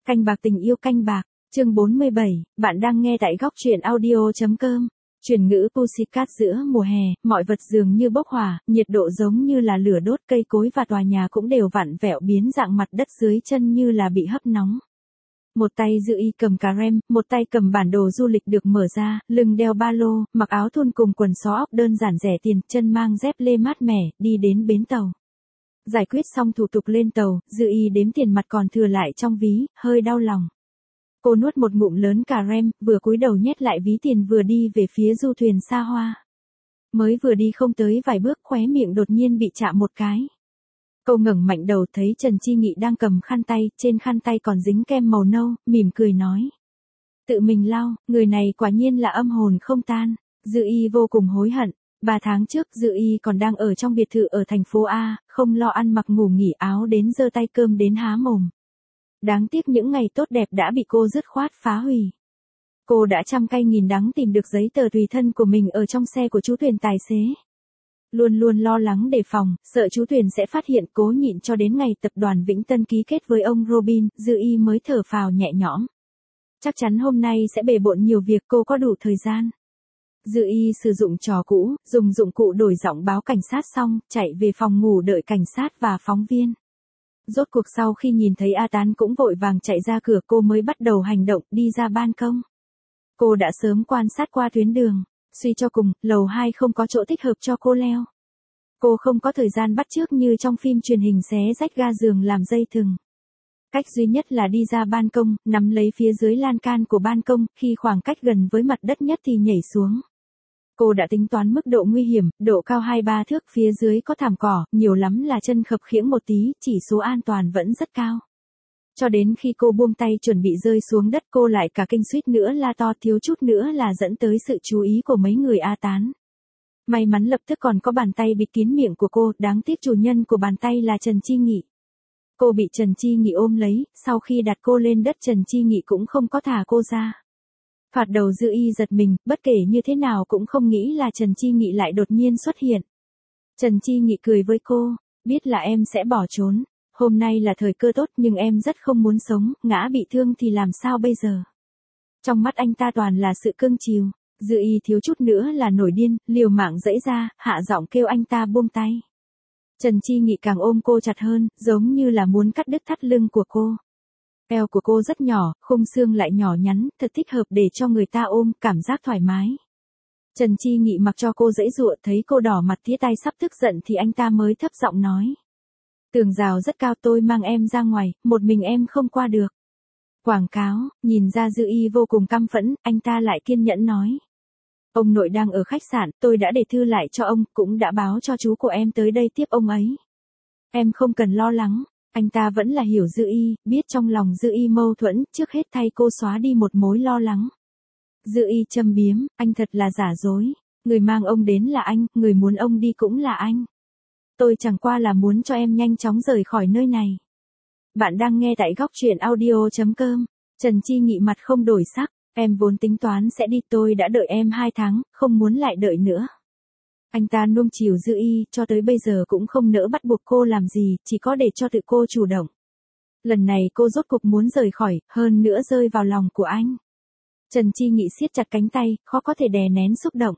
Canh bạc tình yêu canh bạc, chương 47, bạn đang nghe tại góc truyện audio.com. Chuyển ngữ Pussycat giữa mùa hè, mọi vật dường như bốc hỏa, nhiệt độ giống như là lửa đốt, cây cối và tòa nhà cũng đều vặn vẹo biến dạng, mặt đất dưới chân như là bị hấp nóng. Một tay Dư Y cầm cà rem, một tay cầm bản đồ du lịch được mở ra, lưng đeo ba lô, mặc áo thun cùng quần xó óc đơn giản rẻ tiền, chân mang dép lê mát mẻ, đi đến bến tàu. Giải quyết xong thủ tục lên tàu, Dư Y đếm tiền mặt còn thừa lại trong ví, hơi đau lòng. Cô nuốt một ngụm lớn cà rem, vừa cúi đầu nhét lại ví tiền vừa đi về phía du thuyền xa hoa. Mới vừa đi không tới vài bước, khóe miệng đột nhiên bị chạm một cái. Cô ngẩng mạnh đầu thấy Trần Chi Nghị đang cầm khăn tay, trên khăn tay còn dính kem màu nâu, mỉm cười nói. Tự mình lau, người này quả nhiên là âm hồn không tan. Dư Y vô cùng hối hận. 3 tháng trước Dư Y còn đang ở trong biệt thự ở thành phố A, không lo ăn mặc ngủ nghỉ áo đến giơ tay cơm đến há mồm. Đáng tiếc những ngày tốt đẹp đã bị cô dứt khoát phá hủy. Cô đã trăm cay nghìn đắng tìm được giấy tờ tùy thân của mình ở trong xe của chú thuyền tài xế. Luôn luôn lo lắng đề phòng, sợ chú thuyền sẽ phát hiện, cố nhịn cho đến ngày tập đoàn Vĩnh Tân ký kết với ông Robin, Dư Y mới thở phào nhẹ nhõm. Chắc chắn hôm nay sẽ bề bộn nhiều việc, cô có đủ thời gian. Dư Y sử dụng trò cũ, dùng dụng cụ đổi giọng báo cảnh sát xong, chạy về phòng ngủ đợi cảnh sát và phóng viên. Rốt cuộc sau khi nhìn thấy A Tán cũng vội vàng chạy ra cửa, cô mới bắt đầu hành động, đi ra ban công. Cô đã sớm quan sát qua tuyến đường, suy cho cùng, lầu 2 không có chỗ thích hợp cho cô leo. Cô không có thời gian bắt chước như trong phim truyền hình xé rách ga giường làm dây thừng. Cách duy nhất là đi ra ban công, nắm lấy phía dưới lan can của ban công, khi khoảng cách gần với mặt đất nhất thì nhảy xuống. Cô đã tính toán mức độ nguy hiểm, độ cao 2-3 thước, phía dưới có thảm cỏ, nhiều lắm là chân khập khiễng một tí, chỉ số an toàn vẫn rất cao. Cho đến khi cô buông tay chuẩn bị rơi xuống đất, cô lại cả kinh suýt nữa la to, thiếu chút nữa là dẫn tới sự chú ý của mấy người A Tán. May mắn lập tức còn có bàn tay bịt kín miệng của cô, đáng tiếc chủ nhân của bàn tay là Trần Chi Nghị. Cô bị Trần Chi Nghị ôm lấy, sau khi đặt cô lên đất Trần Chi Nghị cũng không có thả cô ra. Thoạt đầu Dư Y giật mình, bất kể như thế nào cũng không nghĩ là Trần Chi Nghị lại đột nhiên xuất hiện. Trần Chi Nghị cười với cô, biết là em sẽ bỏ trốn, hôm nay là thời cơ tốt nhưng em rất không muốn sống, ngã bị thương thì làm sao bây giờ. Trong mắt anh ta toàn là sự cưng chiều, Dư Y thiếu chút nữa là nổi điên, liều mạng giãy ra, hạ giọng kêu anh ta buông tay. Trần Chi Nghị càng ôm cô chặt hơn, giống như là muốn cắt đứt thắt lưng của cô. Eo của cô rất nhỏ, khung xương lại nhỏ nhắn, thật thích hợp để cho người ta ôm, cảm giác thoải mái. Trần Chi Nghị mặc cho cô giãy giụa, thấy cô đỏ mặt tía tay sắp tức giận thì anh ta mới thấp giọng nói. Tường rào rất cao, tôi mang em ra ngoài, một mình em không qua được. Quảng cáo, nhìn ra Dư Y vô cùng căm phẫn, anh ta lại kiên nhẫn nói. Ông nội đang ở khách sạn, tôi đã để thư lại cho ông, cũng đã báo cho chú của em tới đây tiếp ông ấy. Em không cần lo lắng. Anh ta vẫn là hiểu Dư Y, biết trong lòng Dư Y mâu thuẫn, trước hết thay cô xóa đi một mối lo lắng. Dư Y châm biếm, anh thật là giả dối, người mang ông đến là anh, người muốn ông đi cũng là anh. Tôi chẳng qua là muốn cho em nhanh chóng rời khỏi nơi này. Bạn đang nghe tại góc truyện audio.com. Trần Chi Nghị mặt không đổi sắc, em vốn tính toán sẽ đi, tôi đã đợi em 2 tháng, không muốn lại đợi nữa. Anh ta nuông chiều Dư Y, cho tới bây giờ cũng không nỡ bắt buộc cô làm gì, chỉ có để cho tự cô chủ động. Lần này cô rốt cục muốn rời khỏi, hơn nữa rơi vào lòng của anh. Trần Chi Nghị siết chặt cánh tay, khó có thể đè nén xúc động.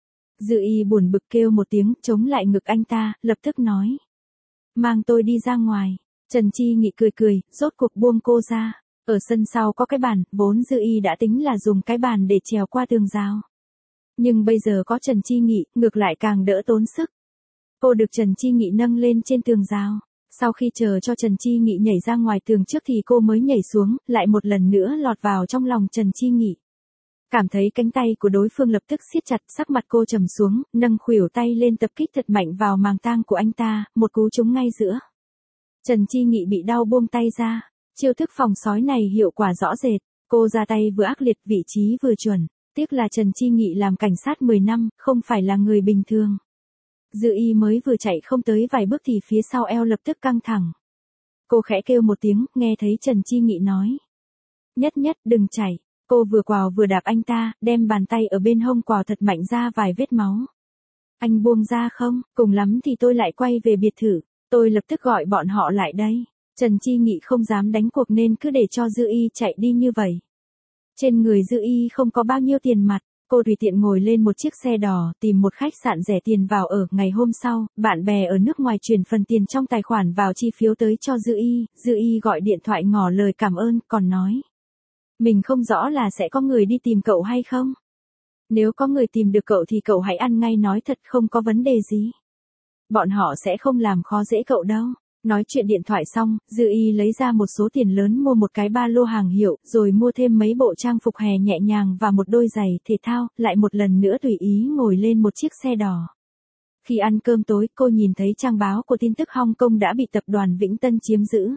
Dư Y buồn bực kêu một tiếng, chống lại ngực anh ta, lập tức nói. Mang tôi đi ra ngoài. Trần Chi Nghị cười cười, rốt cuộc buông cô ra. Ở sân sau có cái bàn, vốn Dư Y đã tính là dùng cái bàn để trèo qua tường rào. Nhưng bây giờ có Trần Chi Nghị, ngược lại càng đỡ tốn sức. Cô được Trần Chi Nghị nâng lên trên tường rào. Sau khi chờ cho Trần Chi Nghị nhảy ra ngoài tường trước thì cô mới nhảy xuống, lại một lần nữa lọt vào trong lòng Trần Chi Nghị. Cảm thấy cánh tay của đối phương lập tức siết chặt, sắc mặt cô trầm xuống, nâng khuỷu tay lên tập kích thật mạnh vào màng tang của anh ta, một cú trúng ngay giữa. Trần Chi Nghị bị đau buông tay ra. Chiêu thức phòng sói này hiệu quả rõ rệt, cô ra tay vừa ác liệt, vị trí vừa chuẩn. Tiếc là Trần Chi Nghị làm cảnh sát 10 năm, không phải là người bình thường. Dư Y mới vừa chạy không tới vài bước thì phía sau eo lập tức căng thẳng. Cô khẽ kêu một tiếng, nghe thấy Trần Chi Nghị nói. Nhất nhất, đừng chạy. Cô vừa quào vừa đạp anh ta, đem bàn tay ở bên hông quào thật mạnh ra vài vết máu. Anh buông ra không, cùng lắm thì tôi lại quay về biệt thự. Tôi lập tức gọi bọn họ lại đây. Trần Chi Nghị không dám đánh cuộc nên cứ để cho Dư Y chạy đi như vậy. Trên người Dư Y không có bao nhiêu tiền mặt, cô tùy tiện ngồi lên một chiếc xe đỏ, tìm một khách sạn rẻ tiền vào ở. Ngày hôm sau, bạn bè ở nước ngoài chuyển phần tiền trong tài khoản vào chi phiếu tới cho Dư Y gọi điện thoại ngỏ lời cảm ơn, còn nói. Mình không rõ là sẽ có người đi tìm cậu hay không? Nếu có người tìm được cậu thì cậu hãy ăn ngay nói thật, không có vấn đề gì. Bọn họ sẽ không làm khó dễ cậu đâu. Nói chuyện điện thoại xong, Dư Y lấy ra một số tiền lớn mua một cái ba lô hàng hiệu, rồi mua thêm mấy bộ trang phục hè nhẹ nhàng và một đôi giày thể thao, lại một lần nữa tùy ý ngồi lên một chiếc xe đỏ. Khi ăn cơm tối, cô nhìn thấy trang báo của tin tức Hong Kong đã bị tập đoàn Vĩnh Tân chiếm giữ.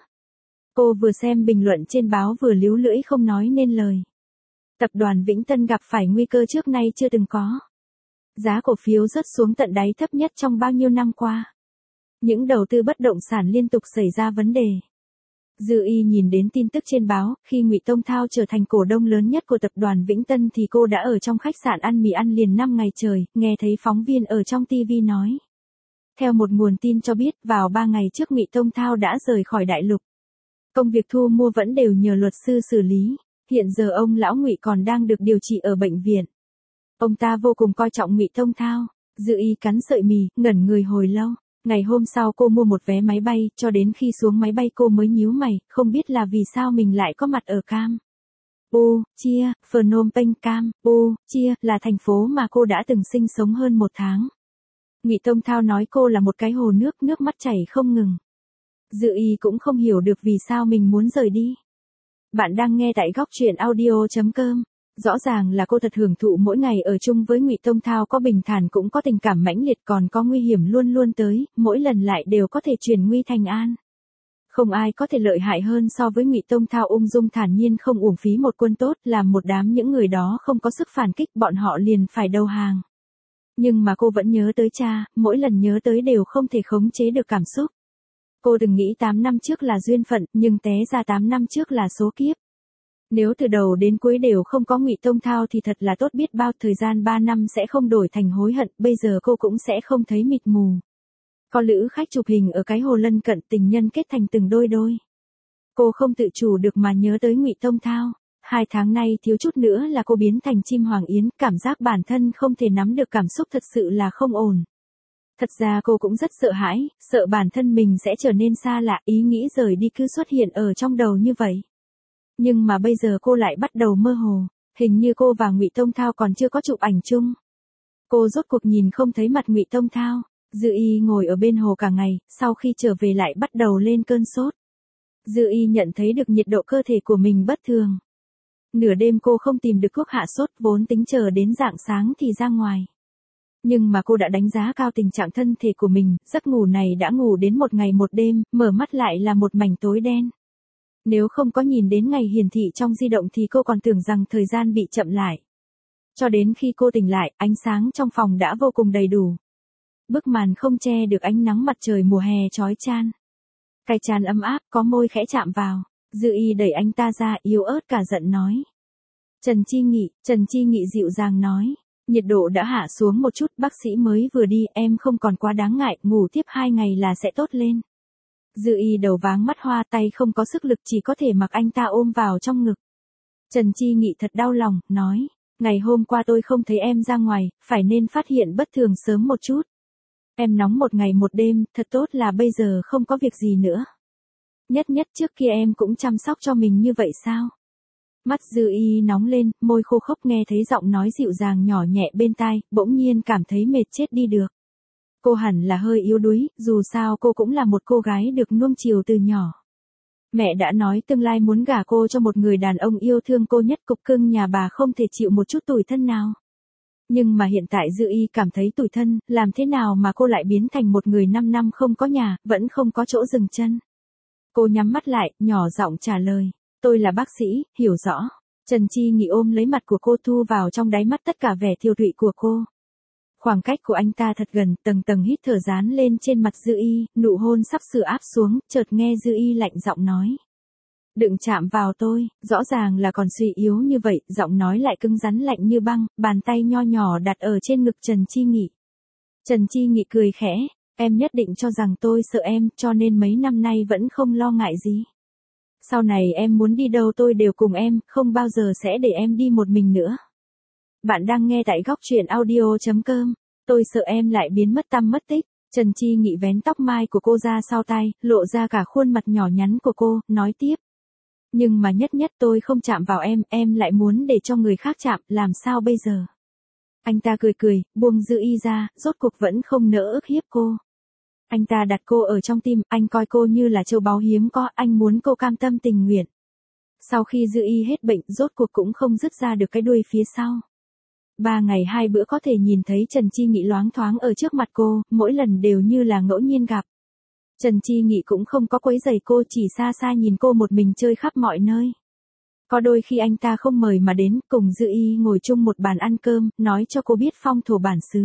Cô vừa xem bình luận trên báo vừa líu lưỡi không nói nên lời. Tập đoàn Vĩnh Tân gặp phải nguy cơ trước nay chưa từng có. Giá cổ phiếu rớt xuống tận đáy thấp nhất trong bao nhiêu năm qua. Những đầu tư bất động sản liên tục xảy ra vấn đề. Dư Y nhìn đến tin tức trên báo, khi Ngụy Tông Thao trở thành cổ đông lớn nhất của tập đoàn Vĩnh Tân thì cô đã ở trong khách sạn ăn mì ăn liền 5 ngày trời, nghe thấy phóng viên ở trong TV nói. Theo một nguồn tin cho biết, vào 3 ngày trước Ngụy Tông Thao đã rời khỏi đại lục. Công việc thu mua vẫn đều nhờ luật sư xử lý, hiện giờ ông lão Ngụy còn đang được điều trị ở bệnh viện. Ông ta vô cùng coi trọng Ngụy Tông Thao. Dư Y cắn sợi mì, ngẩn người hồi lâu. Ngày hôm sau cô mua một vé máy bay, cho đến khi xuống máy bay cô mới nhíu mày, không biết là vì sao mình lại có mặt ở Campuchia, Phnom Penh. Campuchia là thành phố mà cô đã từng sinh sống hơn 1 tháng. Ngụy Tông Thao nói cô là một cái hồ nước, nước mắt chảy không ngừng. Dư Y cũng không hiểu được vì sao mình muốn rời đi. Bạn đang nghe tại góc truyện audio.com. Rõ ràng là cô thật hưởng thụ mỗi ngày ở chung với Ngụy Tông Thao, có bình thản cũng có tình cảm mãnh liệt, còn có nguy hiểm luôn luôn tới, mỗi lần lại đều có thể chuyển nguy thành an. Không ai có thể lợi hại hơn so với Ngụy Tông Thao, ung dung thản nhiên không uổng phí một quân tốt, làm một đám những người đó không có sức phản kích, bọn họ liền phải đầu hàng. Nhưng mà cô vẫn nhớ tới cha, mỗi lần nhớ tới đều không thể khống chế được cảm xúc. Cô từng nghĩ 8 năm trước là duyên phận, nhưng té ra 8 năm trước là số kiếp. Nếu từ đầu đến cuối đều không có Ngụy Tông Thao thì thật là tốt biết bao, thời gian 3 năm sẽ không đổi thành hối hận, bây giờ cô cũng sẽ không thấy mịt mù. Có lữ khách chụp hình ở cái hồ lân cận, tình nhân kết thành từng đôi đôi. Cô không tự chủ được mà nhớ tới Ngụy Tông Thao. 2 tháng nay thiếu chút nữa là cô biến thành chim hoàng yến, cảm giác bản thân không thể nắm được cảm xúc thật sự là không ổn. Thật ra cô cũng rất sợ hãi, sợ bản thân mình sẽ trở nên xa lạ, ý nghĩ rời đi cứ xuất hiện ở trong đầu như vậy. Nhưng mà bây giờ cô lại bắt đầu mơ hồ, hình như cô và Ngụy Tông Thao còn chưa có chụp ảnh chung. Cô rốt cuộc nhìn không thấy mặt Ngụy Tông Thao. Dư Y ngồi ở bên hồ cả ngày, sau khi trở về lại bắt đầu lên cơn sốt. Dư Y nhận thấy được nhiệt độ cơ thể của mình bất thường. Nửa đêm cô không tìm được thuốc hạ sốt, vốn tính chờ đến rạng sáng thì ra ngoài. Nhưng mà cô đã đánh giá cao tình trạng thân thể của mình, giấc ngủ này đã ngủ đến 1 ngày 1 đêm, mở mắt lại là một mảnh tối đen. Nếu không có nhìn đến ngày hiển thị trong di động thì cô còn tưởng rằng thời gian bị chậm lại. Cho đến khi cô tỉnh lại, ánh sáng trong phòng đã vô cùng đầy đủ. Bức màn không che được ánh nắng mặt trời mùa hè chói chang. Cái trán ấm áp, có môi khẽ chạm vào. Dư Y đẩy anh ta ra, yếu ớt cả giận nói. Trần Chi Nghị dịu dàng nói. Nhiệt độ đã hạ xuống một chút, bác sĩ mới vừa đi, em không còn quá đáng ngại, ngủ tiếp 2 ngày là sẽ tốt lên. Dư Y đầu váng mắt hoa, tay không có sức lực, chỉ có thể mặc anh ta ôm vào trong ngực. Trần Chi Nghị thật đau lòng, nói. Ngày hôm qua tôi không thấy em ra ngoài, phải nên phát hiện bất thường sớm một chút. Em nóng 1 ngày 1 đêm, thật tốt là bây giờ không có việc gì nữa. Nhất trước kia em cũng chăm sóc cho mình như vậy sao? Mắt Dư Y nóng lên, môi khô khốc, nghe thấy giọng nói dịu dàng nhỏ nhẹ bên tai, bỗng nhiên cảm thấy mệt chết đi được. Cô hẳn là hơi yếu đuối, dù sao cô cũng là một cô gái được nuông chiều từ nhỏ. Mẹ đã nói tương lai muốn gả cô cho một người đàn ông yêu thương cô nhất, cục cưng nhà bà không thể chịu một chút tủi thân nào. Nhưng mà hiện tại Dư Y cảm thấy tủi thân, làm thế nào mà cô lại biến thành một người 5 năm không có nhà, vẫn không có chỗ dừng chân. Cô nhắm mắt lại, nhỏ giọng trả lời. Tôi là bác sĩ, hiểu rõ. Trần Chi Nghị ôm lấy mặt của cô, thu vào trong đáy mắt tất cả vẻ thiêu thụy của cô. Khoảng cách của anh ta thật gần, tầng tầng hít thở dán lên trên mặt Dư Y, nụ hôn sắp sửa áp xuống, chợt nghe Dư Y lạnh giọng nói. Đừng chạm vào tôi, rõ ràng là còn suy yếu như vậy, giọng nói lại cứng rắn lạnh như băng, bàn tay nho nhỏ đặt ở trên ngực Trần Chi Nghị. Trần Chi Nghị cười khẽ, Em nhất định cho rằng tôi sợ em, cho nên mấy năm nay vẫn không lo ngại gì. Sau này em muốn đi đâu tôi đều cùng em, không bao giờ sẽ để em đi một mình nữa. Bạn đang nghe tại góc truyện audio.com. Tôi sợ em lại biến mất tăm mất tích. Trần Chi Nghị vén tóc mai của cô ra sau tai, lộ ra cả khuôn mặt nhỏ nhắn của cô, nói tiếp. Nhưng mà nhất tôi không chạm vào em lại muốn để cho người khác chạm, làm sao bây giờ? Anh ta cười, buông Dư Y ra, rốt cuộc vẫn không nỡ ức hiếp cô. Anh ta đặt cô ở trong tim, anh coi cô như là châu báu hiếm có, anh muốn cô cam tâm tình nguyện. Sau khi Dư Y hết bệnh, rốt cuộc cũng không dứt ra được cái đuôi phía sau. 3 ngày 2 bữa có thể nhìn thấy Trần Chi Nghị loáng thoáng ở trước mặt cô, mỗi lần đều như là ngẫu nhiên gặp. Trần Chi Nghị cũng không có quấy rầy cô, chỉ xa xa nhìn cô một mình chơi khắp mọi nơi. Có đôi khi anh ta không mời mà đến, cùng Dư Y ngồi chung một bàn ăn cơm, nói cho cô biết phong thổ bản xứ.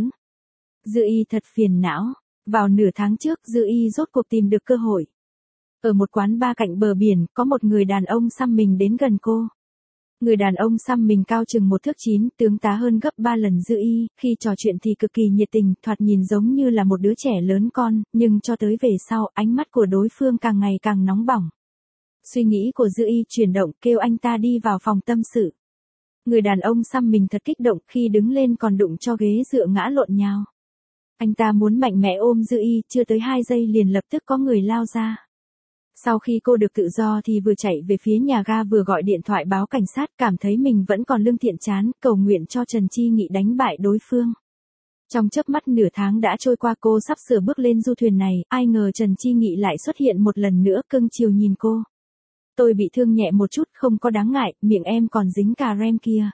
Dư Y thật phiền não. Vào nửa tháng trước, Dư Y rốt cuộc tìm được cơ hội. Ở một quán bar cạnh bờ biển, có một người đàn ông xăm mình đến gần cô. Người đàn ông xăm mình cao chừng 1,9 thước, tướng tá hơn gấp 3 lần Dư Y, khi trò chuyện thì cực kỳ nhiệt tình, thoạt nhìn giống như là một đứa trẻ lớn con, nhưng cho tới về sau, ánh mắt của đối phương càng ngày càng nóng bỏng. Suy nghĩ của Dư Y chuyển động, kêu anh ta đi vào phòng tâm sự. Người đàn ông xăm mình thật kích động, khi đứng lên còn đụng cho ghế dựa ngã lộn nhào. Anh ta muốn mạnh mẽ ôm Dư Y, chưa tới 2 giây liền lập tức có người lao ra. Sau khi cô được tự do thì vừa chạy về phía nhà ga vừa gọi điện thoại báo cảnh sát, cảm thấy mình vẫn còn lương thiện chán, cầu nguyện cho Trần Chi Nghị đánh bại đối phương. Trong chớp mắt nửa tháng đã trôi qua, cô sắp sửa bước lên du thuyền này, ai ngờ Trần Chi Nghị lại xuất hiện một lần nữa, cưng chiều nhìn cô. Tôi bị thương nhẹ một chút, không có đáng ngại, miệng em còn dính cà rem kia.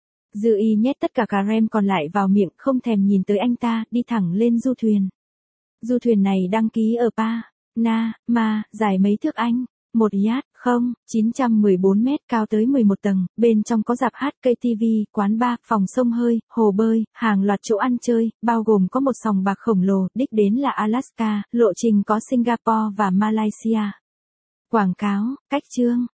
Dư Y nhét tất cả cà rem còn lại vào miệng, không thèm nhìn tới anh ta, đi thẳng lên du thuyền. Du thuyền này đăng ký ở Panama, dài mấy thước anh? 1 yacht, 914 mét, cao tới 11 tầng, bên trong có rạp hát, cây TV, quán bar, phòng xông hơi, hồ bơi, hàng loạt chỗ ăn chơi, bao gồm có một sòng bạc khổng lồ, đích đến là Alaska, lộ trình có Singapore và Malaysia. Quảng cáo, cách chương.